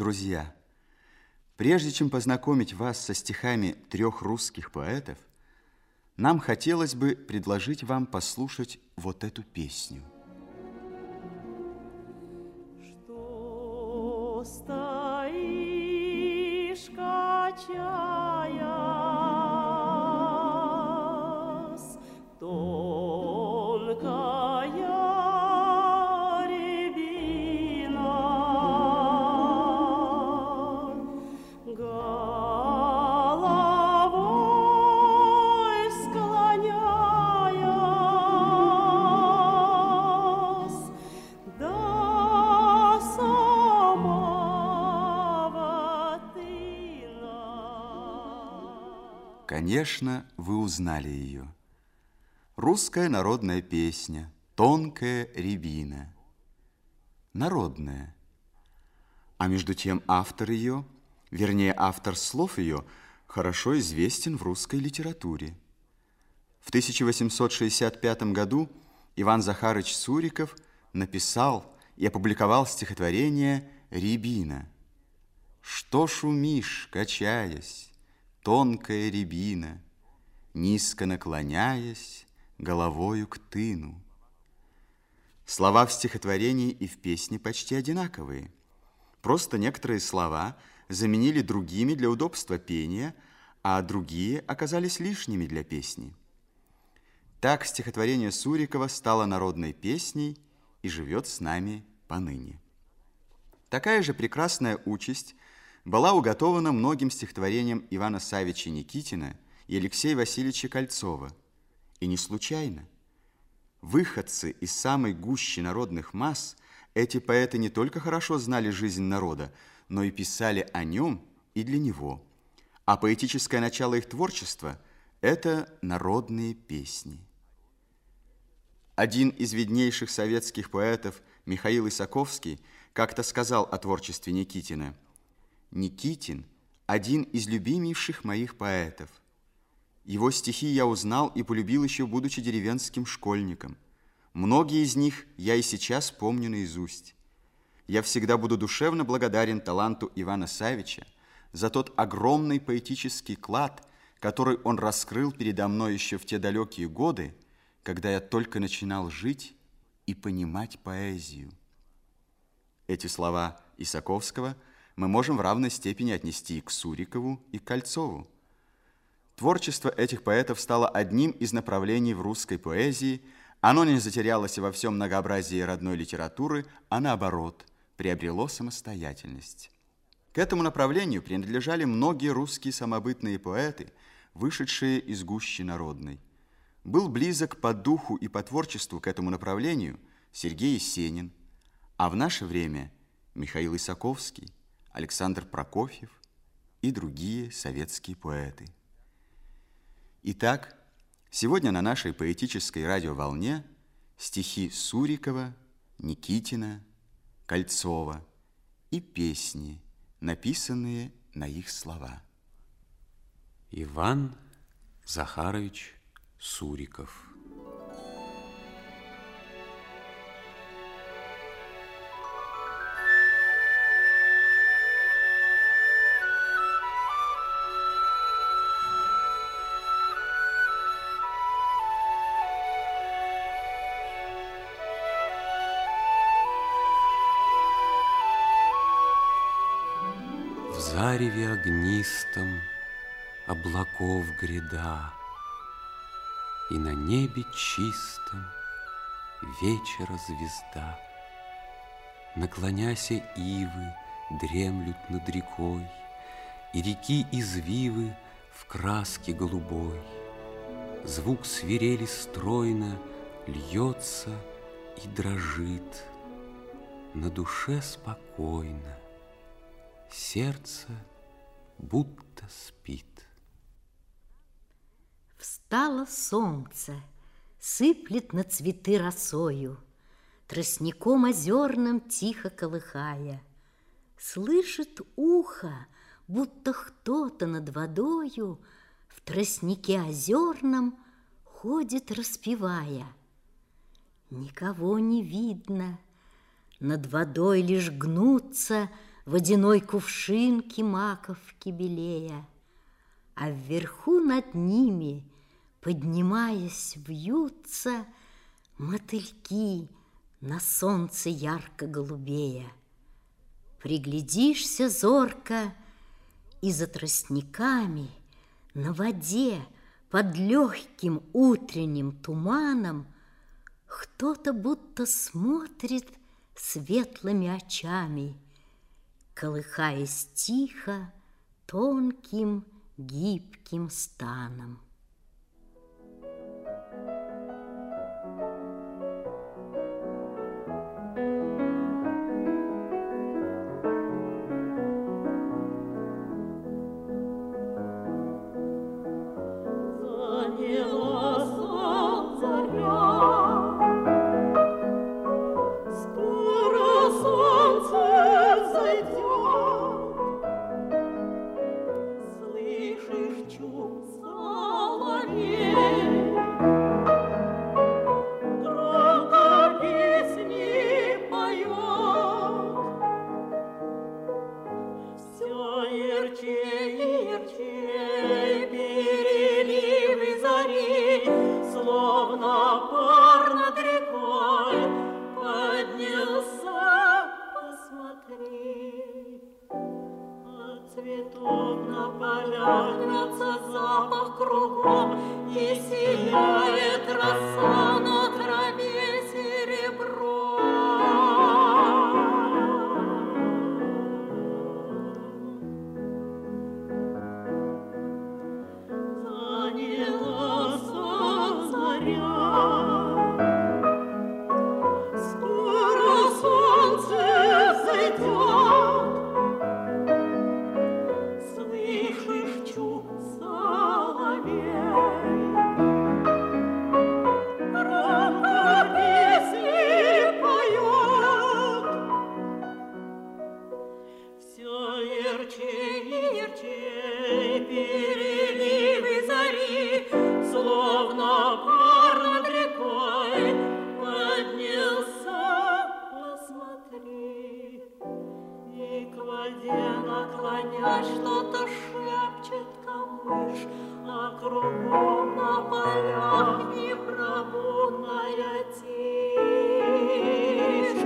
Друзья, прежде чем познакомить вас со стихами трех русских поэтов, нам хотелось бы предложить вам послушать вот эту песню. Что стоишь, качаясь, тонкая рябина, головой склоняясь, до самого тына. Конечно, вы узнали ее. Русская народная песня «Тонкая рябина». Народная. А между тем автор ее, вернее, автор слов ее, хорошо известен в русской литературе. В 1865 году Иван Захарыч Суриков написал и опубликовал стихотворение «Рябина». «Что шумишь, качаясь, тонкая рябина, низко наклоняясь головою к тыну». Слова в стихотворении и в песне почти одинаковые. Просто некоторые слова заменили другими для удобства пения, а другие оказались лишними для песни. Так стихотворение Сурикова стало народной песней и живет с нами поныне. Такая же прекрасная участь была уготована многим стихотворениям Ивана Саввича Никитина и Алексея Васильевича Кольцова. И не случайно. Выходцы из самой гущи народных масс, эти поэты не только хорошо знали жизнь народа, но и писали о нем и для него. А поэтическое начало их творчества – это народные песни. Один из виднейших советских поэтов, Михаил Исаковский, как-то сказал о творчестве Никитина: «Никитин – один из любимейших моих поэтов. Его стихи я узнал и полюбил еще будучи деревенским школьником. Многие из них я и сейчас помню наизусть. Я всегда буду душевно благодарен таланту Ивана Саввича за тот огромный поэтический клад, который он раскрыл передо мной еще в те далекие годы, когда я только начинал жить и понимать поэзию». Эти слова Исаковского мы можем в равной степени отнести и к Сурикову, и к Кольцову. Творчество этих поэтов стало одним из направлений в русской поэзии. Оно не затерялось во всем многообразии родной литературы, а наоборот, приобрело самостоятельность. К этому направлению принадлежали многие русские самобытные поэты, вышедшие из гущи народной. Был близок по духу и по творчеству к этому направлению Сергей Есенин, а в наше время Михаил Исаковский, Александр Прокофьев и другие советские поэты. Итак, сегодня на нашей поэтической радиоволне стихи Сурикова, Никитина, Кольцова и песни, написанные на их слова. Иван Захарович Суриков. В зареве огнистом облаков гряда, и на небе чистом вечера звезда. Наклоняся ивы дремлют над рекой, и реки извивы в краске голубой. Звук свирели стройно льется и дрожит, на душе спокойно, сердце будто спит. Встало солнце, сыплет на цветы росою, тростником озерным тихо колыхая. Слышит ухо, будто кто-то над водою в тростнике озерном ходит, распевая. Никого не видно, над водой лишь гнутся водяной кувшинки маковки белея, а вверху над ними, поднимаясь, вьются мотыльки на солнце ярко-голубея. Приглядишься зорко, и за тростниками на воде под легким утренним туманом кто-то будто смотрит светлыми очами, колыхаясь тихо тонким гибким станом. Что-то шепчет камыш, а кругом на полях непробудная тишь.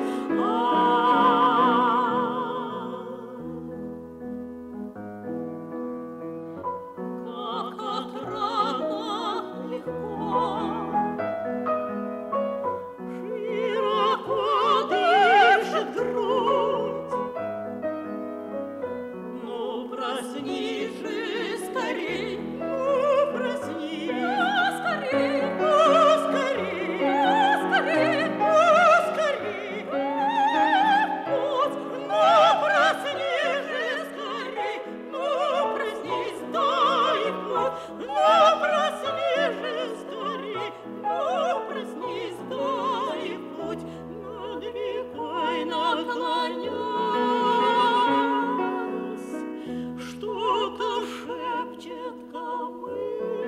Как отрадно легко, широко дышит грудь. Проснись же скорей, ну проснись, скорей, скорей, скорей, скорей, путь, ну проснись же скорей, ну проснись, дай путь, ну проснись же скорей, ну проснись, дай путь, надвигай, наклоняй. Что-то шепчет камыш,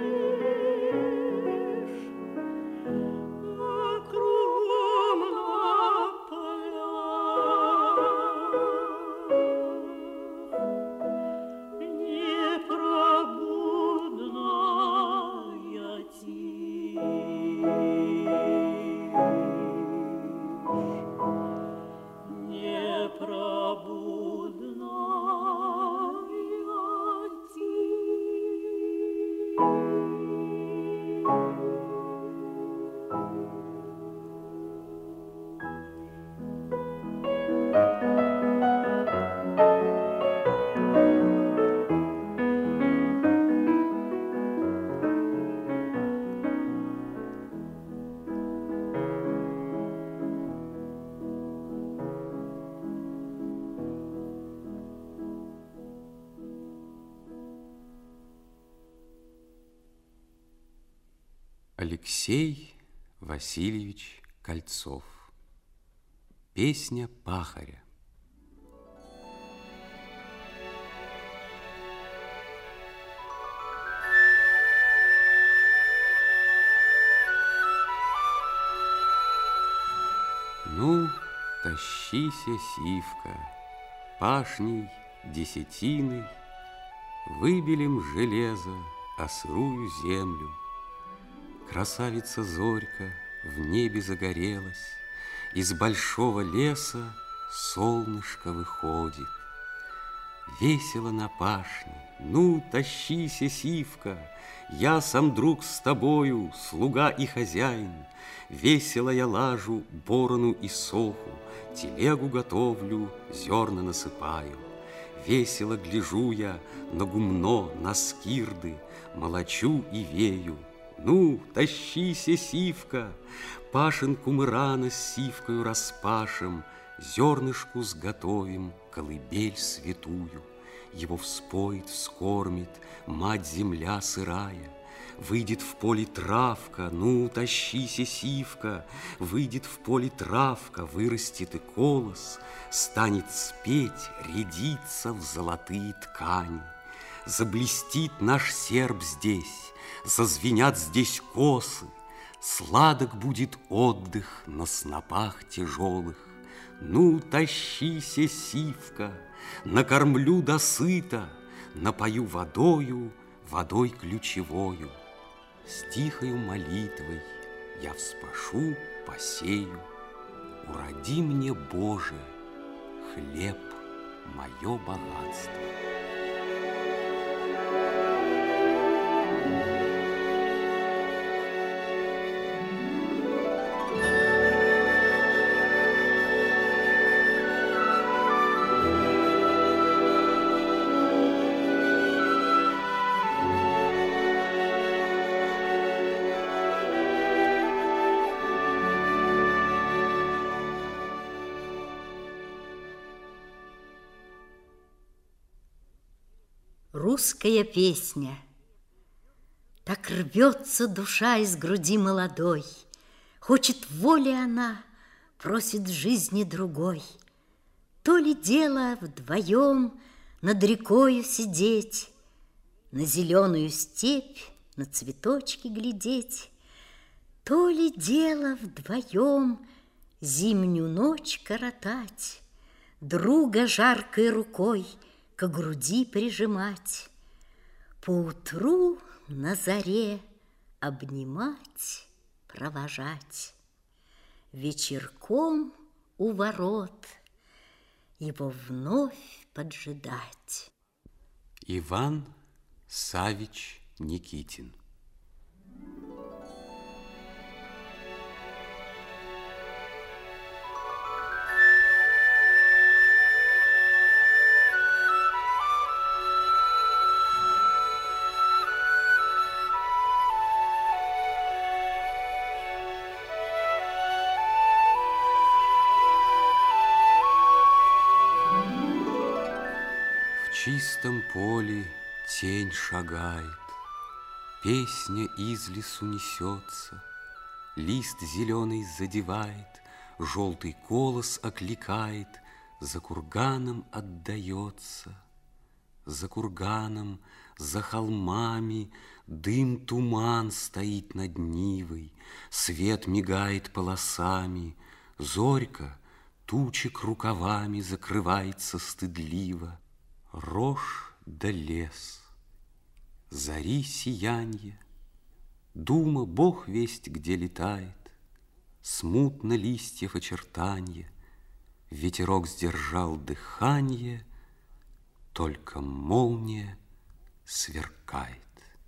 а кругом на полях непробудная тишь, непробудная. Алексей Васильевич Кольцов. Песня пахаря. Ну, тащися, сивка, пашней, десятиной выбелим железо о сырую землю. Красавица Зорька в небе загорелась, из большого леса солнышко выходит. Весело на пашне, ну, тащися, сивка, я сам друг с тобою, слуга и хозяин. Весело я лажу борону и соху, телегу готовлю, зерна насыпаю. Весело гляжу я на гумно, на скирды, молочу и вею. Ну, тащися, сивка, пашенку мы рано с сивкою распашем, зернышку сготовим, колыбель святую. Его вспоит, вскормит мать-земля сырая. Выйдет в поле травка, ну, тащися, сивка, выйдет в поле травка, вырастет и колос, станет спеть, рядиться в золотые ткани. Заблестит наш серп здесь, зазвенят здесь косы, сладок будет отдых на снопах тяжелых. Ну, тащися, сивка, накормлю досыта, напою водою, водой ключевою. С тихою молитвой я вспашу, посею. Уроди мне, Боже, хлеб, мое богатство. Русская песня. Так рвется душа из груди молодой, хочет воли она, просит жизни другой. То ли дело вдвоем над рекою сидеть, на зеленую степь, на цветочки глядеть, то ли дело вдвоем зимнюю ночь коротать, друга жаркой рукой к груди прижимать, поутру на заре обнимать, провожать, вечерком у ворот его вновь поджидать. Иван Саввич Никитин. В чистом поле тень шагает, песня из лесу несется, лист зеленый задевает, желтый колос окликает, за курганом отдается. За курганом, за холмами дым туман стоит над Нивой, свет мигает полосами, зорька тучек рукавами закрывается стыдливо. Рожь да лес, зари сиянье, дума Бог весть где летает, смутно листьев очертанье, ветерок сдержал дыханье, только молния сверкает.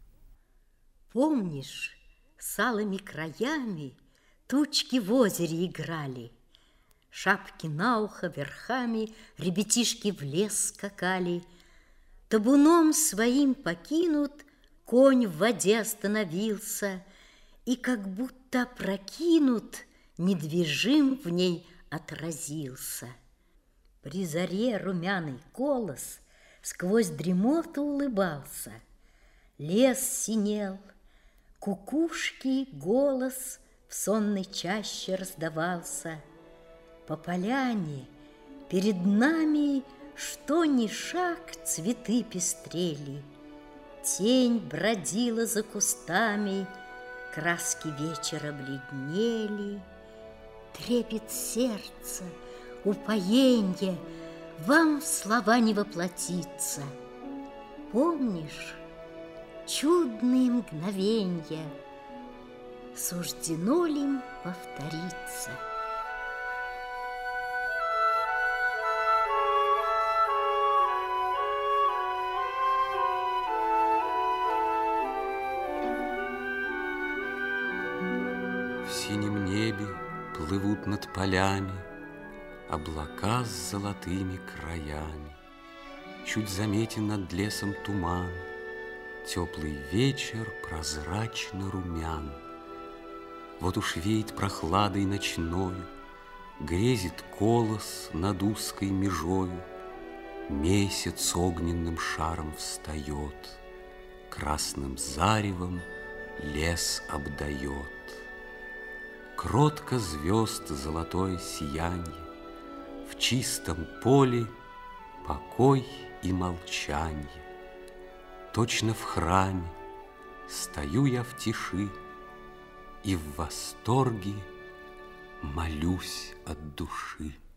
Помнишь, с алыми краями тучки в озере играли, шапки на ухо верхами ребятишки в лес скакали, табуном своим покинут, конь в воде остановился, и как будто опрокинут, недвижим в ней отразился. При заре румяный колос сквозь дремоту улыбался, лес синел, кукушки голос в сонной чаще раздавался. По поляне перед нами, что ни шаг, цветы пестрели, тень бродила за кустами, краски вечера бледнели. Трепет сердца, упоенье, вам в слова не воплотиться. Помнишь, чудные мгновенья, суждено ли им повториться? В синем небе плывут над полями облака с золотыми краями. Чуть заметен над лесом туман, теплый вечер прозрачно румян. Вот уж веет прохладой ночною, грезит колос над узкой межою. Месяц огненным шаром встает, красным заревом лес обдает. Кротко звезд золотое сиянье, в чистом поле покой и молчанье. Точно в храме стою я в тиши и в восторге молюсь от души.